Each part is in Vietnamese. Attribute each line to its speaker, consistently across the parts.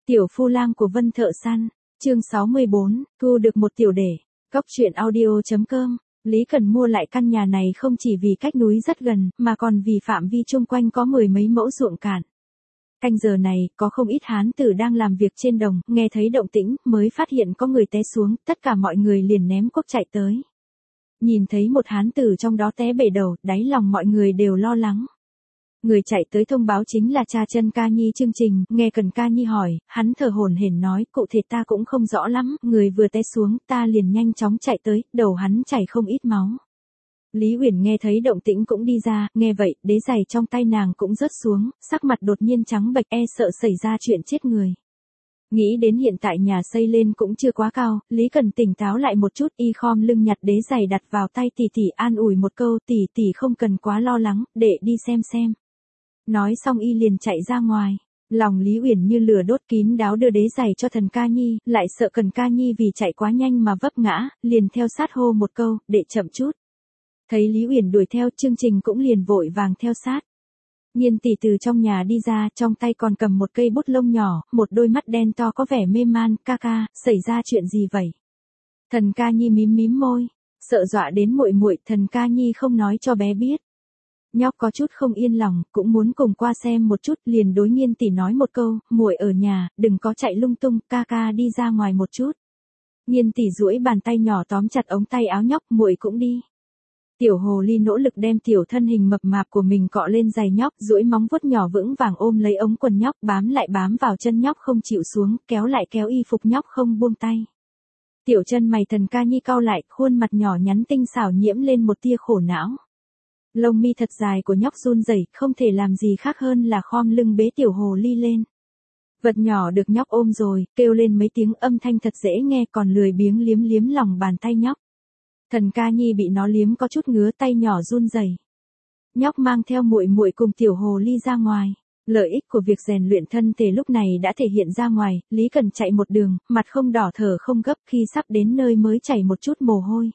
Speaker 1: Tiểu phu lang của Vân Thợ Săn, chương 64, thu được một tiểu để. Góc truyện audio.com. Lý Cần mua lại căn nhà này không chỉ vì cách núi rất gần, mà còn vì phạm vi chung quanh có mười mấy mẫu ruộng cạn. Canh giờ này, có không ít hán tử đang làm việc trên đồng, nghe thấy động tĩnh, mới phát hiện có người té xuống, tất cả mọi người liền ném cuốc chạy tới. Nhìn thấy một hán tử trong đó té bể đầu, đáy lòng mọi người đều lo lắng. Người chạy tới thông báo chính là cha Trân Ca Nhi chương trình, nghe Cần Ca Nhi hỏi, hắn thở hổn hển nói, cụ thể ta cũng không rõ lắm, người vừa té xuống, ta liền nhanh chóng chạy tới, đầu hắn chảy không ít máu. Lý Uyển nghe thấy động tĩnh cũng đi ra, nghe vậy, đế giày trong tay nàng cũng rớt xuống, sắc mặt đột nhiên trắng bệch sợ xảy ra chuyện chết người. Nghĩ đến hiện tại nhà xây lên cũng chưa quá cao, Lý Cần tỉnh táo lại một chút, y khom lưng nhặt đế giày đặt vào tay tỷ tỷ an ủi một câu, tỷ tỷ không cần quá lo lắng, để đi xem. Nói xong y liền chạy ra ngoài. Lòng Lý Uyển như lửa đốt, kín đáo đưa đế giày cho Thần Ca Nhi, lại sợ Cần Ca Nhi vì chạy quá nhanh mà vấp ngã, liền theo sát hô một câu, để chậm chút. Thấy Lý Uyển đuổi theo, chương trình cũng liền vội vàng theo sát. Nhiên tỷ từ trong nhà đi ra, trong tay còn cầm một cây bút lông nhỏ, một đôi mắt đen to có vẻ mê man, ca, xảy ra chuyện gì vậy? Thần Ca Nhi mím môi, sợ dọa đến muội, Thần Ca Nhi không nói cho bé biết. Nhóc có chút không yên lòng, cũng muốn cùng qua xem một chút, liền đối Nhiên tỷ nói một câu, muội ở nhà, đừng có chạy lung tung, ca đi ra ngoài một chút. Nhiên tỷ duỗi bàn tay nhỏ tóm chặt ống tay áo nhóc, muội cũng đi. Tiểu hồ ly nỗ lực đem tiểu thân hình mập mạp của mình cọ lên giày nhóc, duỗi móng vuốt nhỏ vững vàng ôm lấy ống quần nhóc, bám vào chân nhóc không chịu xuống, kéo y phục nhóc không buông tay. Tiểu chân mày Thần Ca Nhi cau lại, khuôn mặt nhỏ nhắn tinh xảo nhiễm lên một tia khổ não. Lông mi thật dài của nhóc run rẩy, không thể làm gì khác hơn là khom lưng bế tiểu hồ ly lên. Vật nhỏ được nhóc ôm rồi, kêu lên mấy tiếng âm thanh thật dễ nghe, còn lười biếng liếm lòng bàn tay nhóc. Thần Ca Nhi bị nó liếm có chút ngứa, tay nhỏ run rẩy. Nhóc mang theo muội cùng tiểu hồ ly ra ngoài. Lợi ích của việc rèn luyện thân thể lúc này đã thể hiện ra ngoài, Lý Cần chạy một đường, mặt không đỏ thở không gấp, khi sắp đến nơi mới chảy một chút mồ hôi.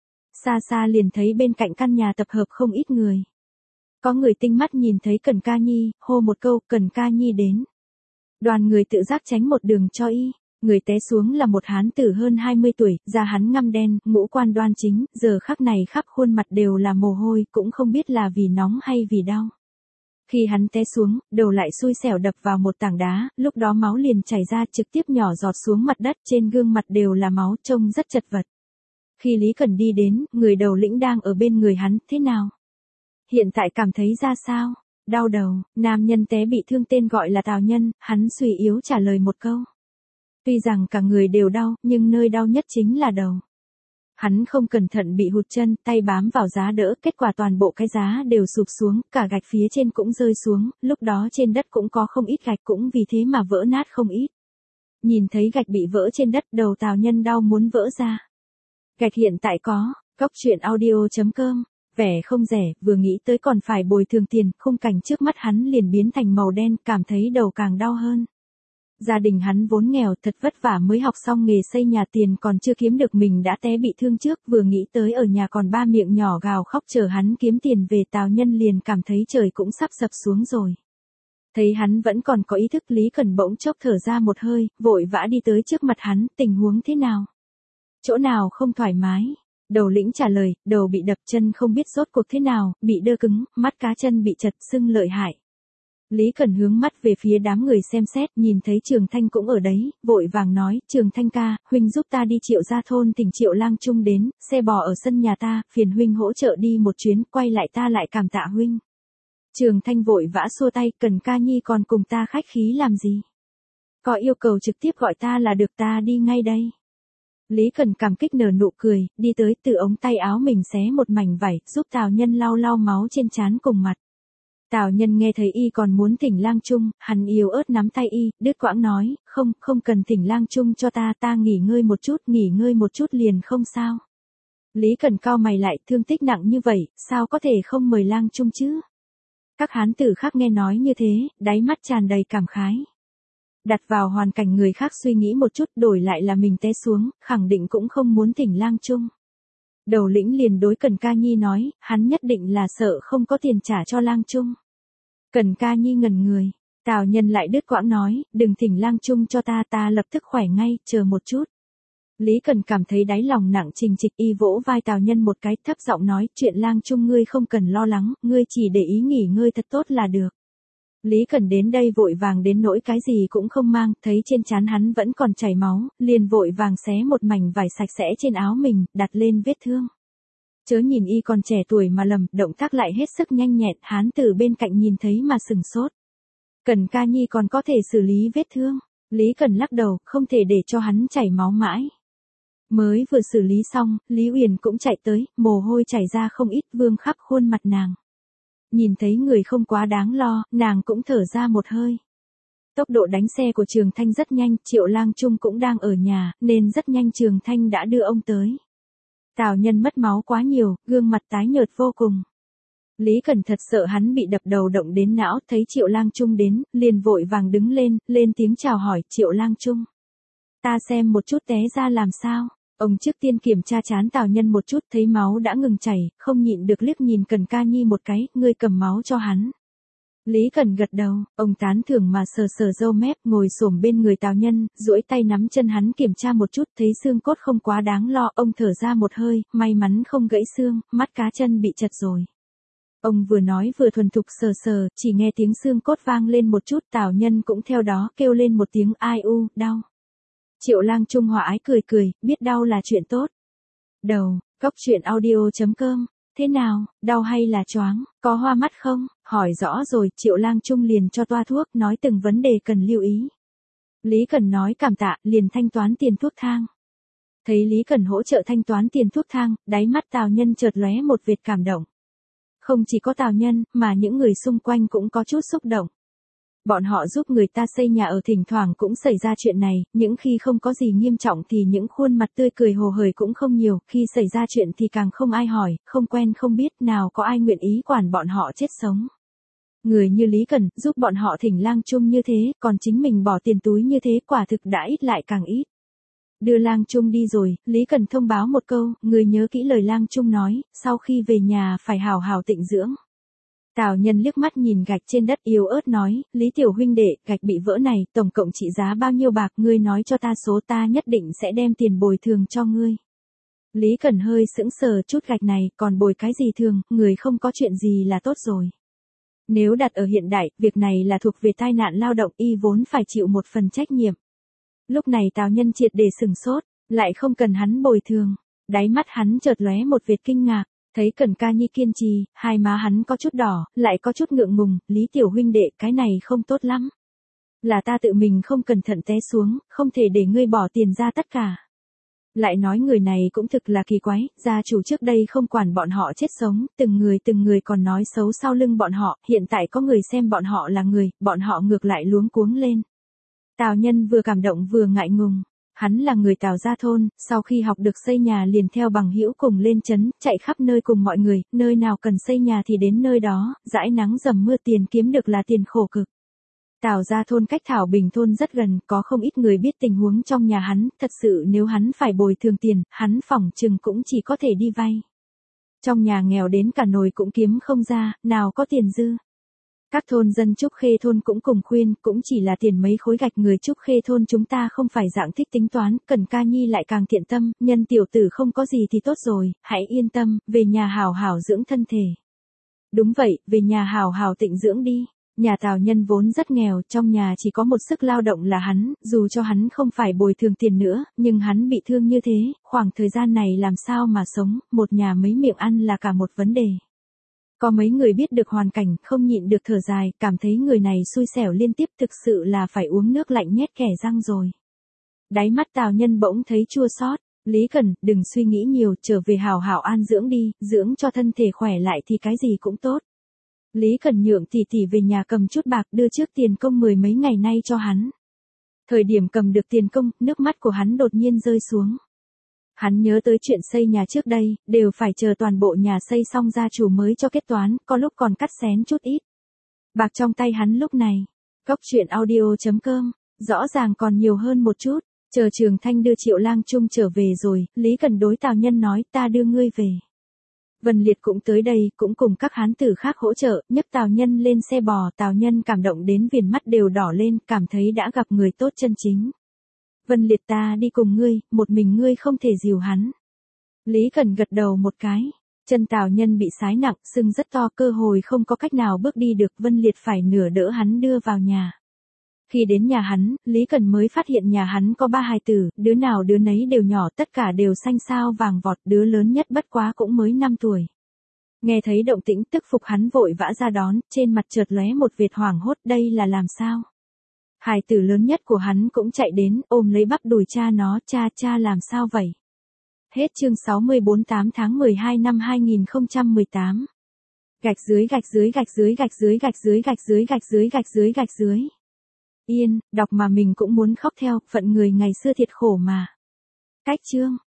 Speaker 1: Xa liền thấy bên cạnh căn nhà tập hợp không ít người. Có người tinh mắt nhìn thấy Cần Ca Nhi, hô một câu, Cần Ca Nhi đến. Đoàn người tự giác tránh một đường cho y. Người té xuống là một hán tử hơn 20 tuổi, da hắn ngăm đen, ngũ quan đoan chính, giờ khắc này khắp khuôn mặt đều là mồ hôi, cũng không biết là vì nóng hay vì đau. Khi hắn té xuống, đầu lại xui xẻo đập vào một tảng đá, lúc đó máu liền chảy ra trực tiếp nhỏ giọt xuống mặt đất, trên gương mặt đều là máu, trông rất chật vật. Khi Lý Cần đi đến, người đầu lĩnh đang ở bên người hắn, thế nào? Hiện tại cảm thấy ra sao? Đau đầu, nam nhân té bị thương tên gọi là Tào Nhân, hắn suy yếu trả lời một câu. Tuy rằng cả người đều đau, nhưng nơi đau nhất chính là đầu. Hắn không cẩn thận bị hụt chân, tay bám vào giá đỡ, kết quả toàn bộ cái giá đều sụp xuống, cả gạch phía trên cũng rơi xuống, lúc đó trên đất cũng có không ít gạch, cũng vì thế mà vỡ nát không ít. Nhìn thấy gạch bị vỡ trên đất, đầu Tào Nhân đau muốn vỡ ra. Gạch hiện tại có, góc truyện audio.com, vẻ không rẻ, vừa nghĩ tới còn phải bồi thường tiền, khung cảnh trước mắt hắn liền biến thành màu đen, cảm thấy đầu càng đau hơn. Gia đình hắn vốn nghèo, thật vất vả mới học xong nghề xây nhà, tiền còn chưa kiếm được mình đã té bị thương trước, vừa nghĩ tới ở nhà còn ba miệng nhỏ gào khóc chờ hắn kiếm tiền về, Tào Nhân liền cảm thấy trời cũng sắp sập xuống rồi. Thấy hắn vẫn còn có ý thức, Lý Cần bỗng chốc thở ra một hơi, vội vã đi tới trước mặt hắn, tình huống thế nào? Chỗ nào không thoải mái? Đầu lĩnh trả lời, đầu bị đập, chân không biết rốt cuộc thế nào, bị đơ cứng, mắt cá chân bị chật sưng lợi hại. Lý Cần hướng mắt về phía đám người xem xét, nhìn thấy Trường Thanh cũng ở đấy, vội vàng nói, Trường Thanh ca, huynh giúp ta đi Triệu Gia thôn tỉnh Triệu Lang Trung đến, xe bò ở sân nhà ta, phiền huynh hỗ trợ đi một chuyến, quay lại ta lại cảm tạ huynh. Trường Thanh vội vã xua tay, Cần Ca Nhi còn cùng ta khách khí làm gì? Có yêu cầu trực tiếp gọi ta là được, ta đi ngay đây. Lý Cần cảm kích nở nụ cười, đi tới từ ống tay áo mình xé một mảnh vải, giúp Tào Nhân lau máu trên trán cùng mặt. Tào Nhân nghe thấy y còn muốn thỉnh Lang Trung, hắn yếu ớt nắm tay y, đứt quãng nói, không cần thỉnh Lang Trung cho ta nghỉ ngơi một chút liền không sao. Lý Cần cau mày lại, thương tích nặng như vậy, sao có thể không mời Lang Trung chứ? Các hán tử khác nghe nói như thế, đáy mắt tràn đầy cảm khái. Đặt vào hoàn cảnh người khác suy nghĩ một chút, đổi lại là mình té xuống, khẳng định cũng không muốn thỉnh Lang Trung. Đầu lĩnh liền đối Cần Ca Nhi nói, hắn nhất định là sợ không có tiền trả cho Lang Trung. Cần Ca Nhi ngẩn người. Tào Nhân lại đứt quãng nói, đừng thỉnh Lang Trung cho ta lập tức khỏe ngay, chờ một chút. Lý Cần cảm thấy đáy lòng nặng trình trịch, y vỗ vai Tào Nhân một cái, thấp giọng nói, chuyện Lang Trung ngươi không cần lo lắng, ngươi chỉ để ý nghỉ ngơi thật tốt là được. Lý Cần đến đây vội vàng đến nỗi cái gì cũng không mang, thấy trên trán hắn vẫn còn chảy máu, liền vội vàng xé một mảnh vải sạch sẽ trên áo mình, đặt lên vết thương. Chớ nhìn y còn trẻ tuổi mà lầm, động tác lại hết sức nhanh nhẹn, hán tử bên cạnh nhìn thấy mà sừng sốt. Cần ca nhi còn có thể xử lý vết thương. Lý Cần lắc đầu, không thể để cho hắn chảy máu mãi. Mới vừa xử lý xong, Lý Uyển cũng chạy tới, mồ hôi chảy ra không ít, vương khắp khuôn mặt nàng. Nhìn thấy người không quá đáng lo, nàng cũng thở ra một hơi. Tốc độ đánh xe của Trường Thanh rất nhanh, Triệu Lang Trung cũng đang ở nhà, nên rất nhanh Trường Thanh đã đưa ông tới. Tào Nhân mất máu quá nhiều, gương mặt tái nhợt vô cùng. Lý Cần thật sợ hắn bị đập đầu động đến não, thấy Triệu Lang Trung đến, liền vội vàng đứng lên tiếng chào hỏi, Triệu Lang Trung. Ta xem một chút té ra làm sao. Ông trước tiên kiểm tra trán Tào Nhân một chút, thấy máu đã ngừng chảy, không nhịn được liếc nhìn Cần ca nhi một cái, ngươi cầm máu cho hắn. Lý Cần gật đầu, ông tán thưởng mà sờ sờ râu mép, ngồi xổm bên người Tào Nhân, duỗi tay nắm chân hắn kiểm tra một chút, thấy xương cốt không quá đáng lo, ông thở ra một hơi, may mắn không gãy xương, mắt cá chân bị chật rồi. Ông vừa nói vừa thuần thục sờ sờ, chỉ nghe tiếng xương cốt vang lên một chút, Tào Nhân cũng theo đó kêu lên một tiếng ai u, đau. Triệu Lang Trung hòa ái cười, biết đau là chuyện tốt. Đầu, Cóc Truyện Audio.com, thế nào, đau hay là choáng, có hoa mắt không, hỏi rõ rồi, Triệu Lang Trung liền cho toa thuốc, nói từng vấn đề cần lưu ý. Lý Cần nói cảm tạ, liền thanh toán tiền thuốc thang. Thấy Lý Cần hỗ trợ thanh toán tiền thuốc thang, đáy mắt Tào Nhân chợt lóe một vệt cảm động. Không chỉ có Tào Nhân, mà những người xung quanh cũng có chút xúc động. Bọn họ giúp người ta xây nhà ở, thỉnh thoảng cũng xảy ra chuyện này, những khi không có gì nghiêm trọng thì những khuôn mặt tươi cười hồ hởi cũng không nhiều, khi xảy ra chuyện thì càng không ai hỏi, không quen không biết, nào có ai nguyện ý quản bọn họ chết sống. Người như Lý Cần, giúp bọn họ thỉnh Lang Trung như thế, còn chính mình bỏ tiền túi như thế, quả thực đã ít lại càng ít. Đưa Lang Trung đi rồi, Lý Cần thông báo một câu, người nhớ kỹ lời Lang Trung nói, sau khi về nhà phải hào hào tịnh dưỡng. Tào Nhân liếc mắt nhìn gạch trên đất yếu ớt nói, Lý tiểu huynh đệ, gạch bị vỡ này, tổng cộng trị giá bao nhiêu bạc, ngươi nói cho ta số, ta nhất định sẽ đem tiền bồi thường cho ngươi. Lý Cần hơi sững sờ, chút gạch này, còn bồi cái gì thường, người không có chuyện gì là tốt rồi. Nếu đặt ở hiện đại, việc này là thuộc về tai nạn lao động, y vốn phải chịu một phần trách nhiệm. Lúc này Tào Nhân triệt để sừng sốt, lại không cần hắn bồi thường. Đáy mắt hắn chợt lóe một vệt kinh ngạc, thấy Cần ca nhi kiên trì, hai má hắn có chút đỏ, lại có chút ngượng ngùng, Lý tiểu huynh đệ, cái này không tốt lắm. Là ta tự mình không cẩn thận té xuống, không thể để ngươi bỏ tiền ra tất cả. Lại nói người này cũng thực là kỳ quái, gia chủ trước đây không quản bọn họ chết sống, từng người còn nói xấu sau lưng bọn họ, hiện tại có người xem bọn họ là người, bọn họ ngược lại luống cuống lên. Tào Nhân vừa cảm động vừa ngại ngùng. Hắn là người Tào gia thôn, sau khi học được xây nhà liền theo bằng hữu cùng lên trấn, chạy khắp nơi cùng mọi người, nơi nào cần xây nhà thì đến nơi đó, dãi nắng dầm mưa, tiền kiếm được là tiền khổ cực. Tào gia thôn cách Thảo Bình thôn rất gần, có không ít người biết tình huống trong nhà hắn, thật sự nếu hắn phải bồi thường tiền, hắn phỏng chừng cũng chỉ có thể đi vay. Trong nhà nghèo đến cả nồi cũng kiếm không ra, nào có tiền dư. Các thôn dân Trúc Khê thôn cũng cùng khuyên, cũng chỉ là tiền mấy khối gạch, người Trúc Khê thôn chúng ta không phải dạng thích tính toán, Cần ca nhi lại càng thiện tâm, nhân tiểu tử không có gì thì tốt rồi, hãy yên tâm, về nhà hào hào dưỡng thân thể. Đúng vậy, về nhà hào hào tịnh dưỡng đi. Nhà Tào Nhân vốn rất nghèo, trong nhà chỉ có một sức lao động là hắn, dù cho hắn không phải bồi thường tiền nữa, nhưng hắn bị thương như thế, khoảng thời gian này làm sao mà sống, một nhà mấy miệng ăn là cả một vấn đề. Có mấy người biết được hoàn cảnh, không nhịn được thở dài, cảm thấy người này xui xẻo liên tiếp, thực sự là phải uống nước lạnh nhét kẻ răng rồi. Đáy mắt Tào Nhân bỗng thấy chua xót. Lý Cần, đừng suy nghĩ nhiều, trở về hào hào an dưỡng đi, dưỡng cho thân thể khỏe lại thì cái gì cũng tốt. Lý Cần nhượng tỷ tỷ về nhà cầm chút bạc, đưa trước tiền công 10 mấy ngày nay cho hắn. Thời điểm cầm được tiền công, nước mắt của hắn đột nhiên rơi xuống. Hắn nhớ tới chuyện xây nhà trước đây, đều phải chờ toàn bộ nhà xây xong gia chủ mới cho kết toán, có lúc còn cắt xén chút ít. Bạc trong tay hắn lúc này, Cóc Truyện Audio.com, rõ ràng còn nhiều hơn một chút. Chờ Trường Thanh đưa Triệu Lang Trung trở về rồi, Lý Cần đối Tào Nhân nói, ta đưa ngươi về. Vân Liệt cũng tới đây, cũng cùng các hán tử khác hỗ trợ, nhấc Tào Nhân lên xe bò, Tào Nhân cảm động đến viền mắt đều đỏ lên, cảm thấy đã gặp người tốt chân chính. Vân Liệt ta đi cùng ngươi, một mình ngươi không thể dìu hắn. Lý Cần gật đầu một cái, chân Tào Nhân bị sái nặng, sưng rất to, cơ hội không có cách nào bước đi được, Vân Liệt phải nửa đỡ hắn đưa vào nhà. Khi đến nhà hắn, Lý Cần mới phát hiện nhà hắn có 3 hài tử, đứa nào đứa nấy đều nhỏ, tất cả đều xanh xao vàng vọt, đứa lớn nhất bất quá cũng mới 5 tuổi. Nghe thấy động tĩnh tức phục hắn vội vã ra đón, trên mặt chợt lóe một vệt hoảng hốt, đây là làm sao? Hài tử lớn nhất của hắn cũng chạy đến, ôm lấy bắp đùi cha nó, cha làm sao vậy? Hết chương 64 8 tháng 12 năm 2018. Gạch dưới gạch dưới gạch dưới gạch dưới gạch dưới gạch dưới gạch dưới gạch dưới gạch dưới. Yên, đọc mà mình cũng muốn khóc theo, phận người ngày xưa thiệt khổ mà. Cách chương.